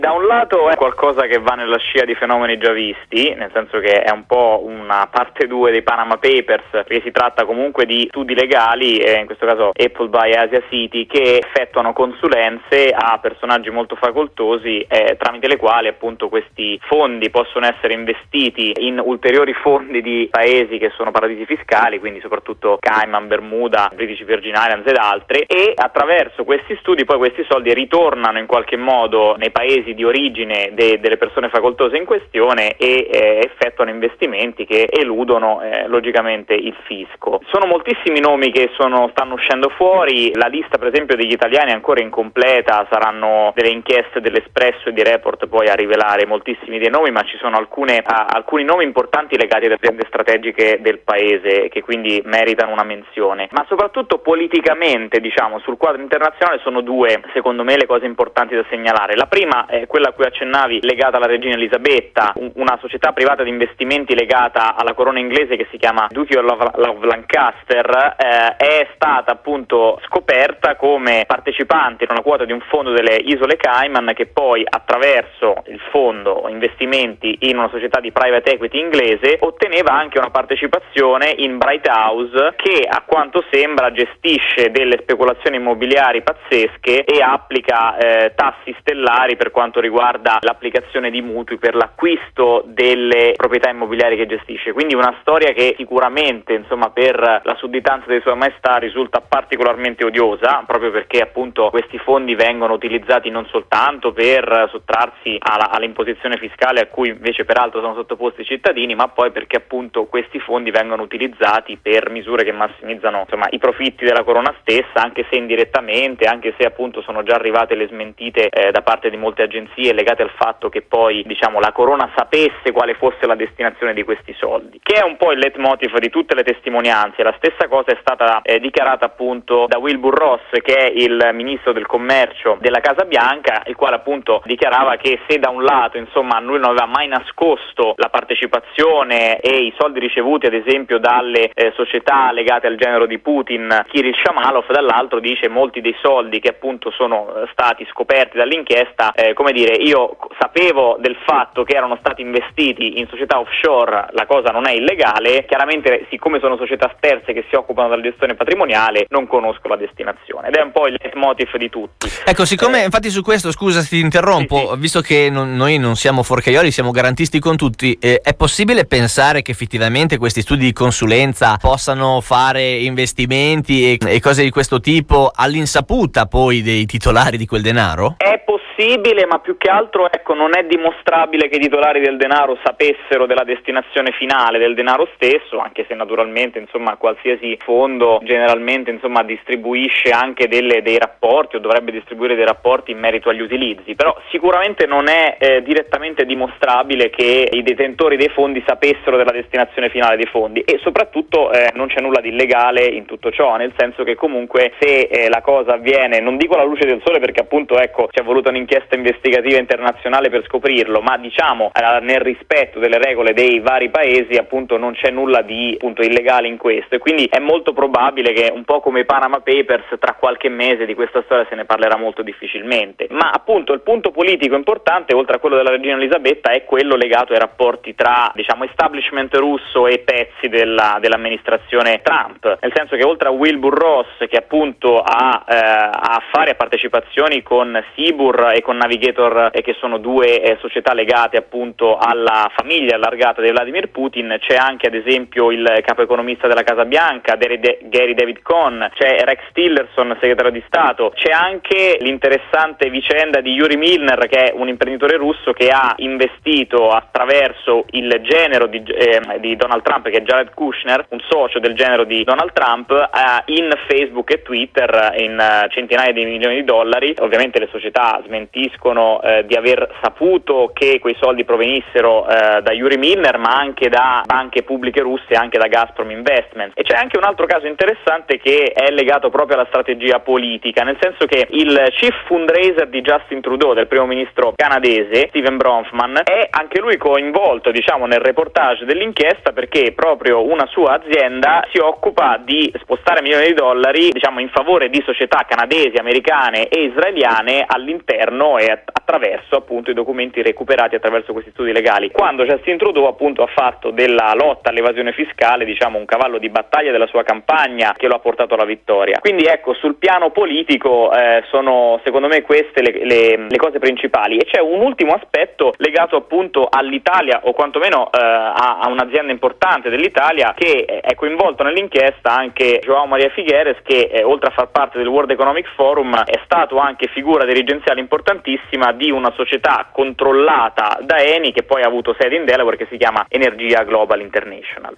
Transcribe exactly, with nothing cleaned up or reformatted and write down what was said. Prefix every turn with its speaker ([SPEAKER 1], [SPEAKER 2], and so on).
[SPEAKER 1] Da un lato è qualcosa che va nella scia di fenomeni già visti, nel senso che è un po' una parte due dei Panama Papers, perché si tratta comunque di studi legali, eh, in questo caso Apple by Asia City, che effettuano consulenze a personaggi molto facoltosi eh, tramite le quali appunto questi fondi possono essere investiti in ulteriori fondi di paesi che sono paradisi fiscali, quindi soprattutto Cayman, Bermuda, British Virgin Islands ed altri, e attraverso questi studi poi questi soldi ritornano in qualche modo nei paesi di origine de- delle persone facoltose in questione e eh, effettuano investimenti che eludono eh, logicamente il fisco. Sono moltissimi nomi che sono, stanno uscendo fuori, la lista per esempio degli italiani è ancora incompleta, saranno delle inchieste dell'Espresso e di Report poi a rivelare moltissimi dei nomi, ma ci sono alcune, a, alcuni nomi importanti legati alle aziende strategiche del paese che quindi meritano una menzione, ma soprattutto politicamente, diciamo, sul quadro internazionale sono due secondo me le cose importanti da segnalare. La prima è quella a cui accennavi, legata alla regina Elisabetta, un, una società privata di investimenti legata alla corona inglese che si chiama Duke of Lancaster, eh, è stata appunto scoperta come partecipante in una quota di un fondo delle isole Cayman, che poi attraverso il fondo investimenti in una società di private equity inglese otteneva anche una partecipazione in Bright House, che a quanto sembra gestisce delle speculazioni immobiliari pazzesche e applica eh, tassi stellari per quanto riguarda l'applicazione di mutui per l'acquisto delle proprietà immobiliari che gestisce. Quindi una storia che sicuramente, insomma, per la sudditanza di Sua Maestà risulta particolarmente odiosa, proprio perché appunto questi fondi vengono utilizzati non soltanto per sottrarsi alla, all'imposizione fiscale a cui invece peraltro sono sottoposti i cittadini, ma poi perché appunto questi fondi vengono utilizzati per misure che massimizzano, insomma, i profitti della corona stessa, anche se indirettamente, anche se appunto sono già arrivate le smentite eh, da parte di molte agenzie legate al fatto che poi, diciamo, la corona sapesse quale fosse la destinazione di questi soldi, che è un po' il leitmotiv di tutte le testimonianze. La stessa cosa è stata eh, dichiarata appunto da Wilbur Ross, che è il ministro del commercio della Casa Bianca, il quale appunto dichiarava che se da un lato, insomma, lui non aveva mai nascosto la partecipazione e i soldi ricevuti ad esempio dalle eh, società legate al genero di Putin, Kirill Shamalov, dall'altro dice molti dei soldi che appunto sono eh, stati scoperti dall'inchiesta, eh, come dire, io sapevo del fatto che erano stati investiti in società offshore, la cosa non è illegale, chiaramente siccome sono società terze che si occupano della gestione patrimoniale non conosco la destinazione, ed è un po' il leitmotiv di tutti.
[SPEAKER 2] Ecco, siccome eh, infatti su questo, scusa se ti interrompo, sì, sì. visto che non, noi non siamo forcaioli, siamo garantisti con tutti, eh, è possibile pensare che effettivamente questi studi di consulenza possano fare investimenti e, e cose di questo tipo all'insaputa poi dei titolari di quel denaro?
[SPEAKER 1] È possibile, ma più che altro ecco non è dimostrabile che i titolari del denaro sapessero della destinazione finale del denaro stesso, anche se naturalmente insomma qualsiasi fondo generalmente insomma distribuisce anche delle, dei rapporti o dovrebbe distribuire dei rapporti in merito agli utilizzi, però sicuramente non è eh, direttamente dimostrabile che i detentori dei fondi sapessero della destinazione finale dei fondi, e soprattutto eh, non c'è nulla di illegale in tutto ciò, nel senso che comunque se eh, la cosa avviene, non dico alla luce del sole perché appunto ecco ci è voluta un'inchiesta investigativa internazionale per scoprirlo, ma diciamo eh, nel rispetto delle regole dei vari paesi appunto non c'è nulla di appunto illegale in questo, e quindi è molto probabile che un po' come i Panama Papers tra qualche mese di questa storia se ne parlerà molto difficilmente. Ma appunto il punto politico importante, oltre a quello della regina Elisabetta, è quello legato ai rapporti tra diciamo establishment russo e pezzi della, dell'amministrazione Trump, nel senso che oltre a Wilbur Ross, che appunto ha eh, affari a partecipazioni con Sibur e con Navigator, eh, che sono due eh, società legate appunto alla famiglia allargata di Vladimir Putin, c'è anche ad esempio il capo economista della Casa Bianca, Gary David Cohn, c'è Rex Tillerson, segretario di Stato, c'è anche l'interessante vicenda di Yuri Milner, che è un imprenditore russo che ha investito attraverso il genero di, eh, di Donald Trump, che è Jared Kushner, un socio del genero di Donald Trump, eh, in Facebook e Twitter in uh, centinaia di milioni di dollari. Ovviamente le società smentiscono eh, di aver saputo che quei soldi provenissero eh, da Yuri Milner, ma anche da banche pubbliche russe, anche da Gazprom Investments. E c'è anche un altro caso interessante che è legato proprio alla strategia politica, nel senso che il chief fundraiser di Justin Trudeau, del primo ministro canadese, Steven Bronfman, è anche lui coinvolto diciamo nel reportage dell'inchiesta, perché proprio una sua azienda si occupa di spostare milioni di dollari diciamo in favore di società canadesi, americane e israeliane all'interno governo e attraverso appunto i documenti recuperati attraverso questi studi legali. Quando Justin Trudeau appunto ha fatto della lotta all'evasione fiscale, diciamo, un cavallo di battaglia della sua campagna che lo ha portato alla vittoria. Quindi ecco, sul piano politico eh, sono secondo me queste le, le, le cose principali. E c'è un ultimo aspetto legato appunto all'Italia, o quantomeno eh, a, a un'azienda importante dell'Italia che è coinvolto nell'inchiesta, anche João Maria Figueres, che eh, oltre a far parte del World Economic Forum è stato anche figura dirigenziale importantissima di una società controllata da Eni che poi ha avuto sede in Delaware, che si chiama Energia Global International.